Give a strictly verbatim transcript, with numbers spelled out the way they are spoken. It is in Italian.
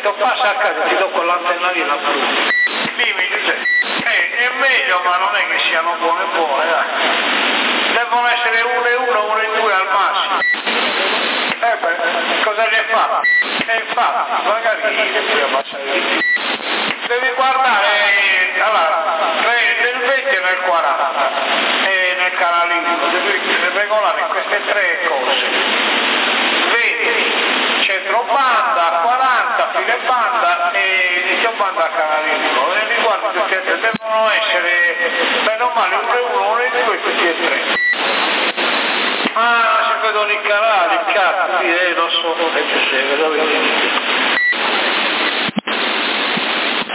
detto passa a casa, ti do quell'antennalina blu. Lì mi dice, eh, è meglio, ma non è che siano buone buone, dai. Devono essere uno e uno, uno e due al massimo. Eh beh, cosa ne fa? E infatti, magari devi abbassare di più. Devi guardare, allora, nel venti e nel quaranta e nel canalino, devi regolare queste tre cose. venti, centro banda, quaranta, fine banda e inizio banda canalino. E riguardo tutti e tre, devono essere, bene o male, uno e uno, uno e due, tutti e tre. Ah, si vedono i canali, cazzo, eh, lo so, che ci sei, vedo, vedi.